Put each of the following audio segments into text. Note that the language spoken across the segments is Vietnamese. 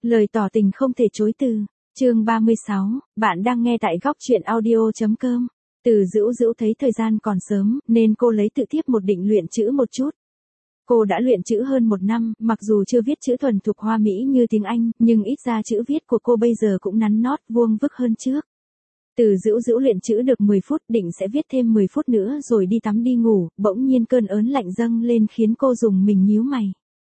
Lời tỏ tình không thể chối từ. Chương 36, bạn đang nghe tại góc truyện audio.com. Từ Dữu Dữu thấy thời gian còn sớm, nên cô lấy tự tiếp một định luyện chữ một chút. Cô đã luyện chữ hơn 1 năm, mặc dù chưa viết chữ thuần thục hoa mỹ như tiếng Anh, nhưng ít ra chữ viết của cô bây giờ cũng nắn nót vuông vức hơn trước. Từ Dữu Dữu luyện chữ được 10 phút, định sẽ viết thêm 10 phút nữa rồi đi tắm đi ngủ, bỗng nhiên cơn ớn lạnh dâng lên khiến cô dùng mình nhíu mày.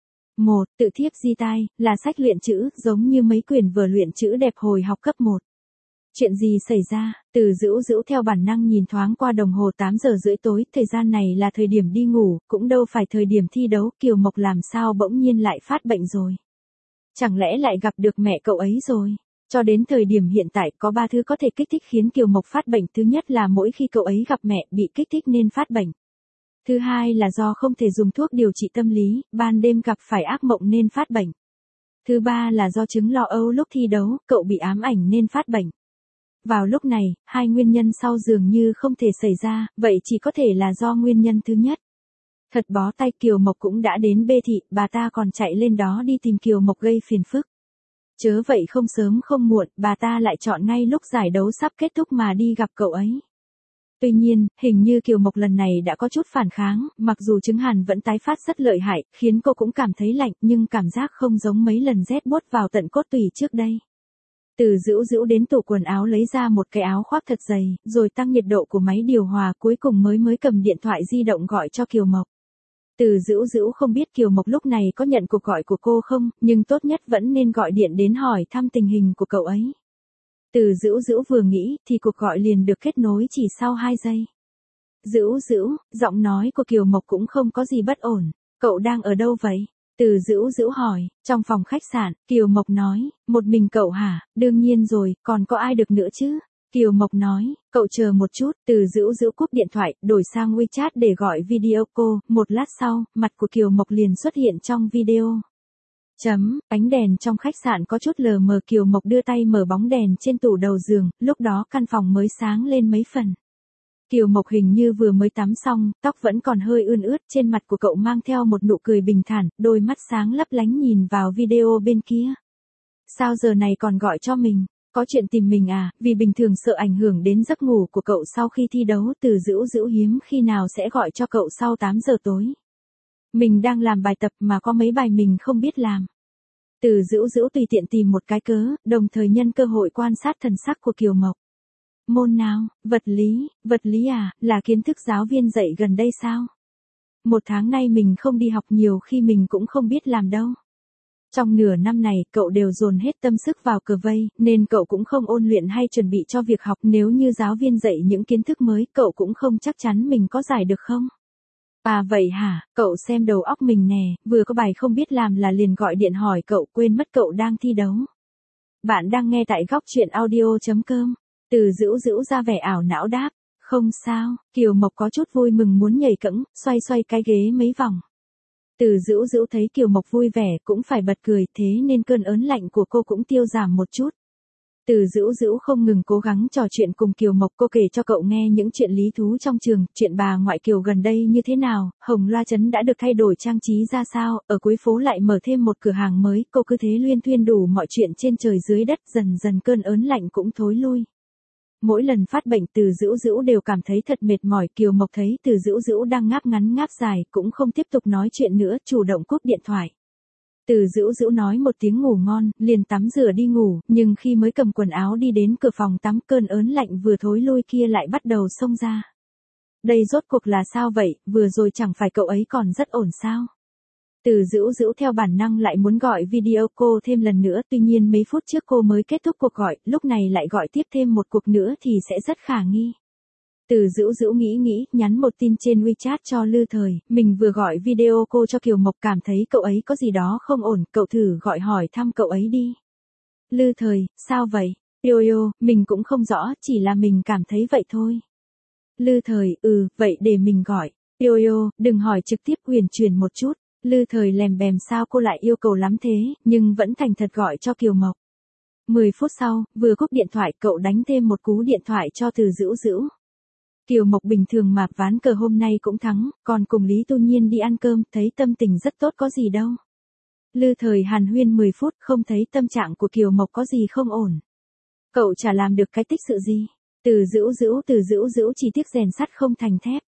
Tự thiếp di tai, là sách luyện chữ, giống như mấy quyển vở luyện chữ đẹp hồi học cấp 1. Chuyện gì xảy ra? Từ Dữu Dữu theo bản năng nhìn thoáng qua đồng hồ 8 giờ rưỡi tối, thời gian này là thời điểm đi ngủ, cũng đâu phải thời điểm thi đấu, Kiều Mộc làm sao bỗng nhiên lại phát bệnh rồi. Chẳng lẽ lại gặp được mẹ cậu ấy rồi? Cho đến thời điểm hiện tại có 3 thứ có thể kích thích khiến Kiều Mộc phát bệnh, thứ nhất là mỗi khi cậu ấy gặp mẹ bị kích thích nên phát bệnh. Thứ hai là do không thể dùng thuốc điều trị tâm lý, ban đêm gặp phải ác mộng nên phát bệnh. Thứ ba là do chứng lo âu lúc thi đấu, cậu bị ám ảnh nên phát bệnh. Vào lúc này, hai nguyên nhân sau dường như không thể xảy ra, vậy chỉ có thể là do nguyên nhân thứ nhất. Thật bó tay, Kiều Mộc cũng đã đến Bê Thị, bà ta còn chạy lên đó đi tìm Kiều Mộc gây phiền phức. Chớ vậy không sớm không muộn, bà ta lại chọn ngay lúc giải đấu sắp kết thúc mà đi gặp cậu ấy. Tuy nhiên, hình như Kiều Mộc lần này đã có chút phản kháng, mặc dù chứng hàn vẫn tái phát rất lợi hại, khiến cô cũng cảm thấy lạnh, nhưng cảm giác không giống mấy lần rét buốt vào tận cốt tủy trước đây. Từ Dữu Dữu đến tủ quần áo lấy ra một cái áo khoác thật dày, rồi tăng nhiệt độ của máy điều hòa, cuối cùng mới cầm điện thoại di động gọi cho Kiều Mộc. Từ Dữu Dữu không biết Kiều Mộc lúc này có nhận cuộc gọi của cô không, nhưng tốt nhất vẫn nên gọi điện đến hỏi thăm tình hình của cậu ấy. Từ Dữu Dữu vừa nghĩ, thì cuộc gọi liền được kết nối chỉ sau 2 giây. Dữu Dữu, giọng nói của Kiều Mộc cũng không có gì bất ổn. Cậu đang ở đâu vậy? Từ Dữu Dữu hỏi. Trong phòng khách sạn, Kiều Mộc nói. Một mình cậu hả? Đương nhiên rồi, còn có ai được nữa chứ? Kiều Mộc nói. Cậu chờ một chút. Từ Dữu Dữu cúp điện thoại, đổi sang WeChat để gọi video call. Một lát sau, mặt của Kiều Mộc liền xuất hiện trong video. Ánh đèn trong khách sạn có chút lờ mờ, Kiều Mộc đưa tay mở bóng đèn trên tủ đầu giường, lúc đó căn phòng mới sáng lên mấy phần. Kiều Mộc hình như vừa mới tắm xong, tóc vẫn còn hơi ươn ướt, trên mặt của cậu mang theo một nụ cười bình thản, đôi mắt sáng lấp lánh nhìn vào video bên kia. Sao giờ này còn gọi cho mình? Có chuyện tìm mình à? Vì bình thường sợ ảnh hưởng đến giấc ngủ của cậu sau khi thi đấu, Từ Dữu Dữu hiếm khi nào sẽ gọi cho cậu sau 8 giờ tối. Mình đang làm bài tập mà có mấy bài mình không biết làm. Từ Dữu Dữu tùy tiện tìm một cái cớ, đồng thời nhân cơ hội quan sát thần sắc của Kiều Mộc. Môn nào? Vật lý à, là kiến thức giáo viên dạy gần đây sao? 1 tháng nay mình không đi học nhiều khi mình cũng không biết làm đâu. Trong nửa năm này, cậu đều dồn hết tâm sức vào cờ vây, nên cậu cũng không ôn luyện hay chuẩn bị cho việc học, nếu như giáo viên dạy những kiến thức mới, cậu cũng không chắc chắn mình có giải được không? À vậy hả, cậu xem đầu óc mình nè, vừa có bài không biết làm là liền gọi điện hỏi cậu, quên mất cậu đang thi đấu. Bạn đang nghe tại góc truyện audio.com. Từ Dữu Dữu ra vẻ ảo não đáp. Không sao, Kiều Mộc có chút vui mừng muốn nhảy cẫng, xoay cái ghế mấy vòng. Từ Dữu Dữu thấy Kiều Mộc vui vẻ cũng phải bật cười, thế nên cơn ớn lạnh của cô cũng tiêu giảm một chút. Từ Dữu Dữu không ngừng cố gắng trò chuyện cùng Kiều Mộc, cô kể cho cậu nghe những chuyện lý thú trong trường, chuyện bà ngoại Kiều gần đây như thế nào, Hồng Loa Trấn đã được thay đổi trang trí ra sao, ở cuối phố lại mở thêm một cửa hàng mới, cô cứ thế luyên thuyên đủ mọi chuyện trên trời dưới đất, dần dần cơn ớn lạnh cũng thối lui. Mỗi lần phát bệnh Từ Dữu Dữu đều cảm thấy thật mệt mỏi, Kiều Mộc thấy Từ Dữu Dữu đang ngáp ngắn ngáp dài, cũng không tiếp tục nói chuyện nữa, chủ động cúp điện thoại. Từ Dữu Dữu nói một tiếng ngủ ngon, liền tắm rửa đi ngủ, nhưng khi mới cầm quần áo đi đến cửa phòng tắm, cơn ớn lạnh vừa thối lui kia lại bắt đầu xông ra. Đây rốt cuộc là sao vậy, vừa rồi chẳng phải cậu ấy còn rất ổn sao? Từ Dữu Dữu theo bản năng lại muốn gọi video call thêm lần nữa, tuy nhiên mấy phút trước cô mới kết thúc cuộc gọi, lúc này lại gọi tiếp thêm một cuộc nữa thì sẽ rất khả nghi. Từ Dữu Dữu nghĩ, nhắn một tin trên WeChat cho Lư Thời, mình vừa gọi video call cho Kiều Mộc, cảm thấy cậu ấy có gì đó không ổn, cậu thử gọi hỏi thăm cậu ấy đi. Lư Thời, sao vậy? Yo, mình cũng không rõ, chỉ là mình cảm thấy vậy thôi. Lư Thời, vậy để mình gọi. Yo, đừng hỏi trực tiếp, huyền truyền một chút. Lư Thời lèm bèm sao cô lại yêu cầu lắm thế, nhưng vẫn thành thật gọi cho Kiều Mộc. 10 phút sau, vừa cúp điện thoại, cậu đánh thêm một cú điện thoại cho Từ Dữu Dữu. Kiều Mộc bình thường mà ván cờ hôm nay cũng thắng, còn cùng Lý Tu Nhiên đi ăn cơm, thấy tâm tình rất tốt có gì đâu. Lư Thời hàn huyên 10 phút không thấy tâm trạng của Kiều Mộc có gì không ổn. Cậu chả làm được cái tích sự gì. Từ Dữu chỉ tiếc rèn sắt không thành thép.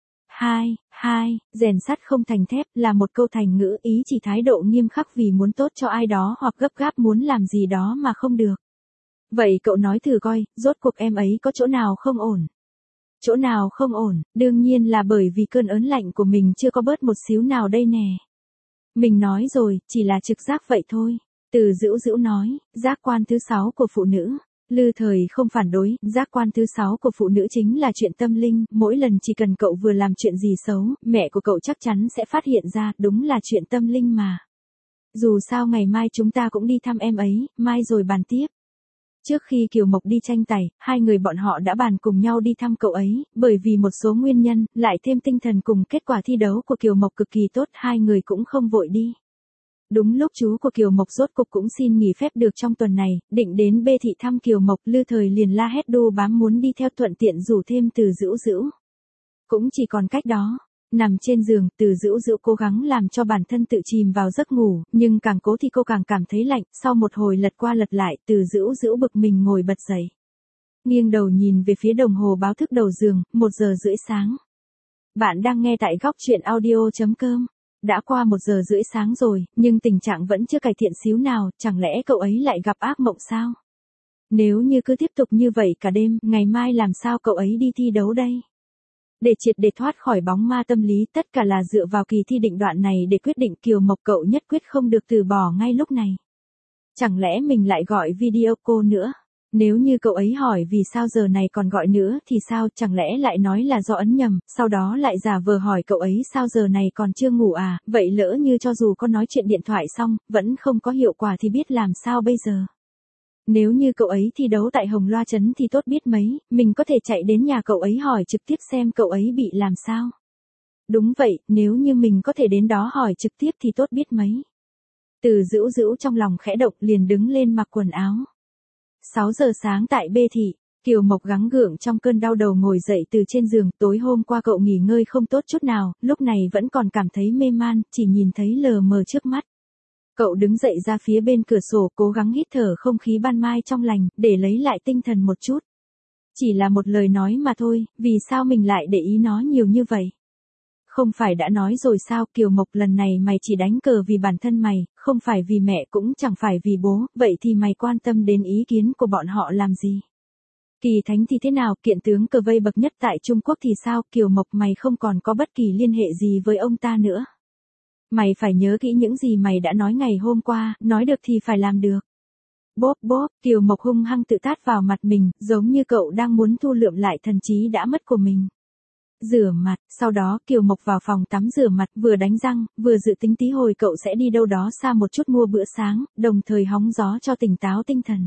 Rèn sắt không thành thép là một câu thành ngữ ý chỉ thái độ nghiêm khắc vì muốn tốt cho ai đó hoặc gấp gáp muốn làm gì đó mà không được. Vậy cậu nói thử coi, rốt cuộc em ấy có chỗ nào không ổn? Chỗ nào không ổn, đương nhiên là bởi vì cơn ớn lạnh của mình chưa có bớt một xíu nào đây nè. Mình nói rồi, chỉ là trực giác vậy thôi. Từ Dữu nói, giác quan thứ 6 của phụ nữ. Lư Thời không phản đối, giác quan thứ 6 của phụ nữ chính là chuyện tâm linh, mỗi lần chỉ cần cậu vừa làm chuyện gì xấu, mẹ của cậu chắc chắn sẽ phát hiện ra, đúng là chuyện tâm linh mà. Dù sao ngày mai chúng ta cũng đi thăm em ấy, mai rồi bàn tiếp. Trước khi Kiều Mộc đi tranh tài, hai người bọn họ đã bàn cùng nhau đi thăm cậu ấy, bởi vì một số nguyên nhân, lại thêm tinh thần cùng kết quả thi đấu của Kiều Mộc cực kỳ tốt, hai người cũng không vội đi. Đúng lúc chú của Kiều Mộc rốt cục cũng xin nghỉ phép được trong tuần này, định đến Bê Thị thăm Kiều Mộc, Lư Thời liền la hét đu bám muốn đi theo thuận tiện rủ thêm Từ Dữu. Cũng chỉ còn cách đó. Nằm trên giường, Từ Dữu cố gắng làm cho bản thân tự chìm vào giấc ngủ, nhưng càng cố thì cô càng cảm thấy lạnh, sau một hồi lật qua lật lại, Từ Dữu bực mình ngồi bật dậy. Nghiêng đầu nhìn về phía đồng hồ báo thức đầu giường, 1:30 sáng. Bạn đang nghe tại góc truyện audio.com. Đã qua 1:30 sáng rồi, nhưng tình trạng vẫn chưa cải thiện xíu nào, chẳng lẽ cậu ấy lại gặp ác mộng sao? Nếu như cứ tiếp tục như vậy cả đêm, ngày mai làm sao cậu ấy đi thi đấu đây? Để triệt để thoát khỏi bóng ma tâm lý, tất cả là dựa vào kỳ thi định đoạn này để quyết định. Kiều Mộc cậu nhất quyết không được từ bỏ ngay lúc này. Chẳng lẽ mình lại gọi video call nữa? Nếu như cậu ấy hỏi vì sao giờ này còn gọi nữa thì sao, chẳng lẽ lại nói là do ấn nhầm, sau đó lại giả vờ hỏi cậu ấy sao giờ này còn chưa ngủ à, vậy lỡ như cho dù có nói chuyện điện thoại xong, vẫn không có hiệu quả thì biết làm sao bây giờ? Nếu như cậu ấy thi đấu tại Hồng Loa Trấn thì tốt biết mấy, mình có thể chạy đến nhà cậu ấy hỏi trực tiếp xem cậu ấy bị làm sao. Đúng vậy, nếu như mình có thể đến đó hỏi trực tiếp thì tốt biết mấy. Từ Dữu trong lòng khẽ động liền đứng lên mặc quần áo. 6 giờ sáng tại Bê Thị, Kiều Mộc gắng gượng trong cơn đau đầu ngồi dậy từ trên giường, tối hôm qua cậu nghỉ ngơi không tốt chút nào, lúc này vẫn còn cảm thấy mê man, chỉ nhìn thấy lờ mờ trước mắt. Cậu đứng dậy ra phía bên cửa sổ, cố gắng hít thở không khí ban mai trong lành, để lấy lại tinh thần một chút. Chỉ là một lời nói mà thôi, vì sao mình lại để ý nó nhiều như vậy? Không phải đã nói rồi sao, Kiều Mộc, lần này mày chỉ đánh cờ vì bản thân mày, không phải vì mẹ cũng chẳng phải vì bố, vậy thì mày quan tâm đến ý kiến của bọn họ làm gì? Kỳ Thánh thì thế nào, kiện tướng cờ vây bậc nhất tại Trung Quốc thì sao, Kiều Mộc, mày không còn có bất kỳ liên hệ gì với ông ta nữa. Mày phải nhớ kỹ những gì mày đã nói ngày hôm qua, nói được thì phải làm được. Bóp, Kiều Mộc hung hăng tự tát vào mặt mình, giống như cậu đang muốn thu lượm lại thần trí đã mất của mình. Rửa mặt, sau đó Kiều Mộc vào phòng tắm rửa mặt, vừa đánh răng, vừa dự tính tí hồi cậu sẽ đi đâu đó xa một chút mua bữa sáng, đồng thời hóng gió cho tỉnh táo tinh thần.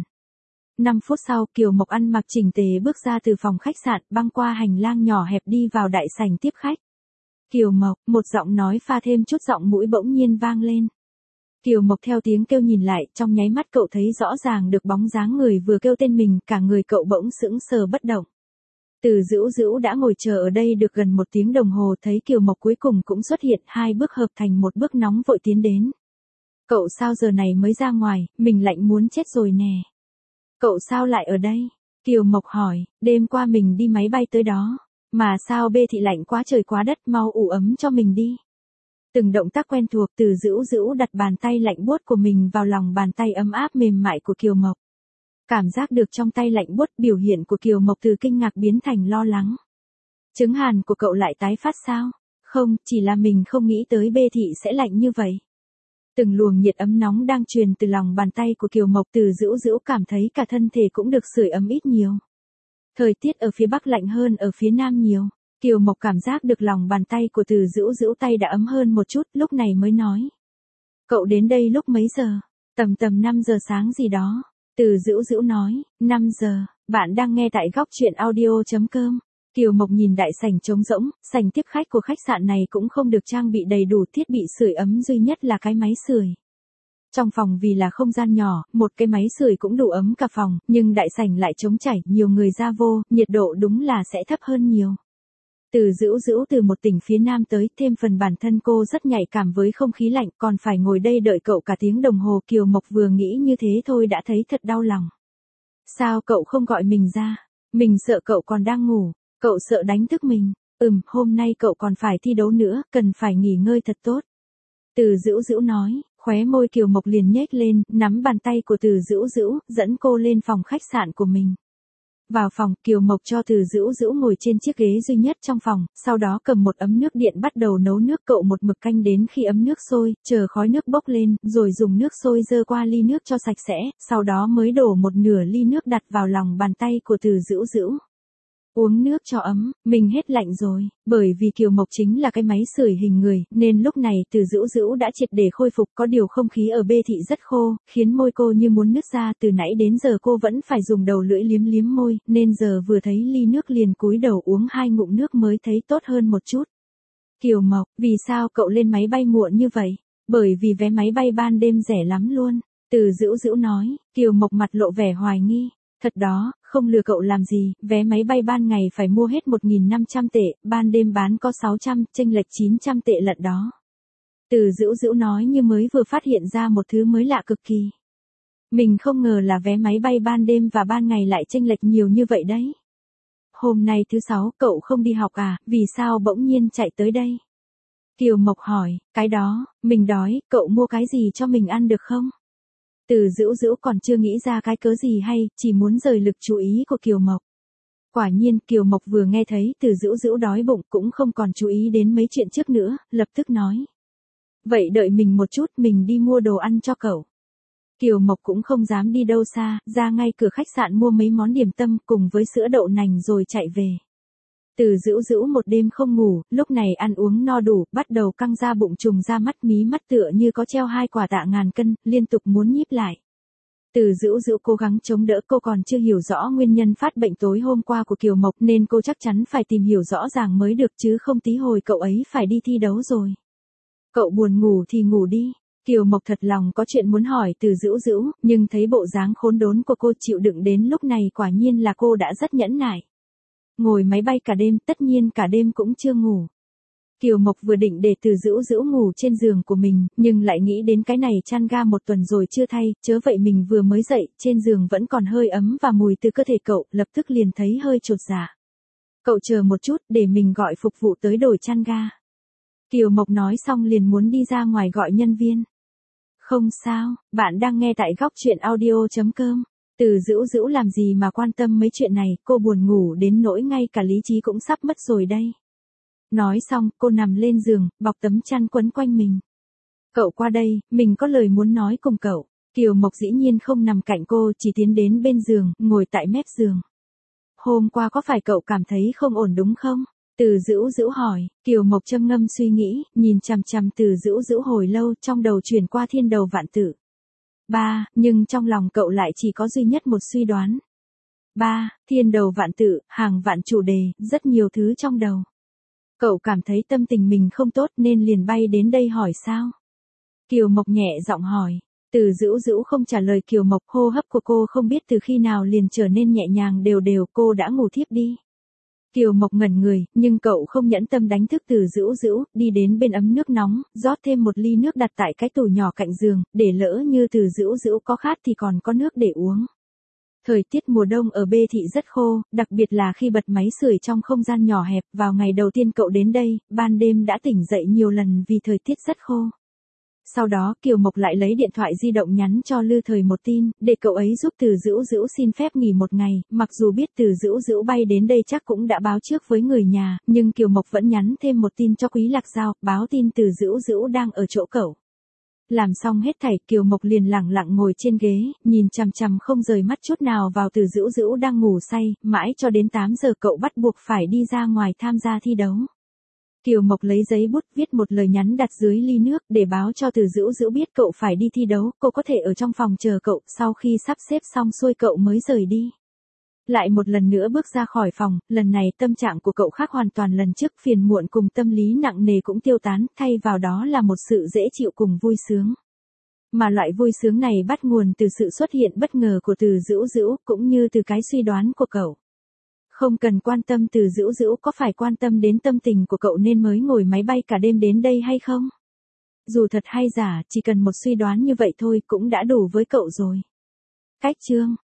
5 phút sau, Kiều Mộc ăn mặc chỉnh tề bước ra từ phòng khách sạn, băng qua hành lang nhỏ hẹp đi vào đại sảnh tiếp khách. Kiều Mộc, một giọng nói pha thêm chút giọng mũi bỗng nhiên vang lên. Kiều Mộc theo tiếng kêu nhìn lại, trong nháy mắt cậu thấy rõ ràng được bóng dáng người vừa kêu tên mình, cả người cậu bỗng sững sờ bất động. Từ Dữu đã ngồi chờ ở đây được gần 1 tiếng đồng hồ, thấy Kiều Mộc cuối cùng cũng xuất hiện, 2 bước hợp thành một bước nóng vội tiến đến. Cậu sao giờ này mới ra ngoài, mình lạnh muốn chết rồi nè. Cậu sao lại ở đây? Kiều Mộc hỏi, đêm qua mình đi máy bay tới đó. Mà sao Bê Thị lạnh quá trời quá đất, mau ủ ấm cho mình đi. Từng động tác quen thuộc, Từ Dữu đặt bàn tay lạnh buốt của mình vào lòng bàn tay ấm áp mềm mại của Kiều Mộc. Cảm giác được trong tay lạnh buốt, biểu hiện của Kiều Mộc từ kinh ngạc biến thành lo lắng. Chứng hàn của cậu lại tái phát sao? Không, chỉ là mình không nghĩ tới Bê Thị sẽ lạnh như vậy. Từng luồng nhiệt ấm nóng đang truyền từ lòng bàn tay của Kiều Mộc, Từ Dữu cảm thấy cả thân thể cũng được sưởi ấm ít nhiều. Thời tiết ở phía Bắc lạnh hơn ở phía Nam nhiều. Kiều Mộc cảm giác được lòng bàn tay của Từ Dữu tay đã ấm hơn một chút, lúc này mới nói. Cậu đến đây lúc mấy giờ? Tầm 5 giờ sáng gì đó. Từ Dữu nói, 5 giờ, bạn đang nghe tại góc truyện audio.com. Kiều Mộc nhìn đại sảnh trống rỗng, sảnh tiếp khách của khách sạn này cũng không được trang bị đầy đủ thiết bị sưởi ấm, duy nhất là cái máy sưởi. Trong phòng vì là không gian nhỏ, một cái máy sưởi cũng đủ ấm cả phòng, nhưng đại sảnh lại trống trải, nhiều người ra vô, nhiệt độ đúng là sẽ thấp hơn nhiều. Từ Dữu Dữu từ một tỉnh phía Nam tới, thêm phần bản thân cô rất nhạy cảm với không khí lạnh, còn phải ngồi đây đợi cậu cả tiếng đồng hồ. Kiều Mộc vừa nghĩ như thế thôi đã thấy thật đau lòng. Sao cậu không gọi mình ra? Mình sợ cậu còn đang ngủ, cậu sợ đánh thức mình. Hôm nay cậu còn phải thi đấu nữa, cần phải nghỉ ngơi thật tốt. Từ Dữu Dữu nói, khóe môi Kiều Mộc liền nhếch lên, nắm bàn tay của Từ Dữu Dữu, dẫn cô lên phòng khách sạn của mình. Vào phòng, Kiều Mộc cho Từ Dữu Dữu ngồi trên chiếc ghế duy nhất trong phòng, sau đó cầm một ấm nước điện bắt đầu nấu nước. Cậu một mực canh đến khi ấm nước sôi, chờ khói nước bốc lên, rồi dùng nước sôi dơ qua ly nước cho sạch sẽ, sau đó mới đổ một nửa ly nước đặt vào lòng bàn tay của Từ Dữu Dữu. Uống nước cho ấm, mình hết lạnh rồi. Bởi vì Kiều Mộc chính là cái máy sưởi hình người, nên lúc này Từ Dữu Dữu đã triệt để khôi phục. Có điều không khí ở bê thị rất khô, khiến môi cô như muốn nứt ra. Từ nãy đến giờ cô vẫn phải dùng đầu lưỡi liếm liếm môi, nên giờ vừa thấy ly nước liền cúi đầu uống 2 ngụm nước mới thấy tốt hơn một chút. Kiều Mộc, vì sao cậu lên máy bay muộn như vậy? Bởi vì vé máy bay ban đêm rẻ lắm luôn. Từ Dữu Dữu nói. Kiều Mộc mặt lộ vẻ hoài nghi. Thật đó, không lừa cậu làm gì, vé máy bay ban ngày phải mua hết 1.500 tệ, ban đêm bán có 600, chênh lệch 900 tệ lận đó. Từ Dữu Dữu nói như mới vừa phát hiện ra một thứ mới lạ cực kỳ. Mình không ngờ là vé máy bay ban đêm và ban ngày lại chênh lệch nhiều như vậy đấy. Hôm nay thứ 6, cậu không đi học à, vì sao bỗng nhiên chạy tới đây? Kiều Mộc hỏi, cái đó, mình đói, cậu mua cái gì cho mình ăn được không? Từ Dữu Dữu còn chưa nghĩ ra cái cớ gì hay, chỉ muốn rời lực chú ý của Kiều Mộc. Quả nhiên, Kiều Mộc vừa nghe thấy Từ Dữu Dữu đói bụng cũng không còn chú ý đến mấy chuyện trước nữa, lập tức nói. Vậy đợi mình một chút, mình đi mua đồ ăn cho cậu. Kiều Mộc cũng không dám đi đâu xa, ra ngay cửa khách sạn mua mấy món điểm tâm cùng với sữa đậu nành rồi chạy về. Từ Dữu Dữu một đêm không ngủ, lúc này ăn uống no đủ, bắt đầu căng ra bụng trùng ra mắt, mí mắt tựa như có treo 2 quả tạ ngàn cân, liên tục muốn nhíp lại. Từ Dữu Dữu cố gắng chống đỡ, cô còn chưa hiểu rõ nguyên nhân phát bệnh tối hôm qua của Kiều Mộc nên cô chắc chắn phải tìm hiểu rõ ràng mới được, chứ không tí hồi cậu ấy phải đi thi đấu rồi. Cậu buồn ngủ thì ngủ đi. Kiều Mộc thật lòng có chuyện muốn hỏi Từ Dữu Dữu, nhưng thấy bộ dáng khốn đốn của cô chịu đựng đến lúc này quả nhiên là cô đã rất nhẫn nại. Ngồi máy bay cả đêm, tất nhiên cả đêm cũng chưa ngủ. Kiều Mộc vừa định để Từ Dữu Dữu ngủ trên giường của mình, nhưng lại nghĩ đến cái này chăn ga 1 tuần rồi chưa thay, chớ vậy mình vừa mới dậy, trên giường vẫn còn hơi ấm và mùi từ cơ thể cậu, lập tức liền thấy hơi chột dạ. Cậu chờ một chút, để mình gọi phục vụ tới đổi chăn ga. Kiều Mộc nói xong liền muốn đi ra ngoài gọi nhân viên. Không sao, bạn đang nghe tại góc truyện audio.com. Từ Dữu Dữu làm gì mà quan tâm mấy chuyện này, cô buồn ngủ đến nỗi ngay cả lý trí cũng sắp mất rồi đây. Nói xong, cô nằm lên giường, bọc tấm chăn quấn quanh mình. Cậu qua đây, mình có lời muốn nói cùng cậu. Kiều Mộc dĩ nhiên không nằm cạnh cô, chỉ tiến đến bên giường, ngồi tại mép giường. Hôm qua có phải cậu cảm thấy không ổn đúng không? Từ Dữu Dữu hỏi. Kiều Mộc châm ngâm suy nghĩ, nhìn chằm chằm Từ Dữu Dữu hồi lâu, trong đầu chuyển qua thiên đầu vạn tự. Nhưng trong lòng cậu lại chỉ có duy nhất một suy đoán. Thiên đầu vạn tự, hàng vạn chủ đề, rất nhiều thứ trong đầu. Cậu cảm thấy tâm tình mình không tốt nên liền bay đến đây hỏi sao? Kiều Mộc nhẹ giọng hỏi. Từ Dữu Dữu không trả lời Kiều Mộc, hô hấp của cô không biết từ khi nào liền trở nên nhẹ nhàng đều đều, cô đã ngủ thiếp đi. Kiều Mộc ngẩn người, nhưng cậu không nhẫn tâm đánh thức Từ Dữu Dữu, đi đến bên ấm nước nóng, rót thêm một ly nước đặt tại cái tủ nhỏ cạnh giường, để lỡ như Từ Dữu Dữu có khát thì còn có nước để uống. Thời tiết mùa đông ở bê thị rất khô, đặc biệt là khi bật máy sưởi trong không gian nhỏ hẹp. Vào ngày đầu tiên cậu đến đây, ban đêm đã tỉnh dậy nhiều lần vì thời tiết rất khô. Sau đó Kiều Mộc lại lấy điện thoại di động nhắn cho Lư Thời một tin, để cậu ấy giúp Từ Dữu Dữu xin phép nghỉ một ngày, mặc dù biết Từ Dữu Dữu bay đến đây chắc cũng đã báo trước với người nhà, nhưng Kiều Mộc vẫn nhắn thêm một tin cho Quý Lạc Giao, báo tin Từ Dữu Dữu đang ở chỗ cậu. Làm xong hết thảy, Kiều Mộc liền lẳng lặng ngồi trên ghế, nhìn chằm chằm không rời mắt chút nào vào Từ Dữu Dữu đang ngủ say, mãi cho đến 8 giờ cậu bắt buộc phải đi ra ngoài tham gia thi đấu. Kiều Mộc lấy giấy bút viết một lời nhắn đặt dưới ly nước để báo cho Từ Dữu Dữu biết cậu phải đi thi đấu, cô có thể ở trong phòng chờ cậu, sau khi sắp xếp xong xuôi cậu mới rời đi. Lại một lần nữa bước ra khỏi phòng, lần này tâm trạng của cậu khác hoàn toàn lần trước, phiền muộn cùng tâm lý nặng nề cũng tiêu tán, thay vào đó là một sự dễ chịu cùng vui sướng. Mà loại vui sướng này bắt nguồn từ sự xuất hiện bất ngờ của Từ Dữu Dữu, cũng như từ cái suy đoán của cậu. Không cần quan tâm Từ Dữu Dữu có phải quan tâm đến tâm tình của cậu nên mới ngồi máy bay cả đêm đến đây hay không? Dù thật hay giả, chỉ cần một suy đoán như vậy thôi cũng đã đủ với cậu rồi. Cách chương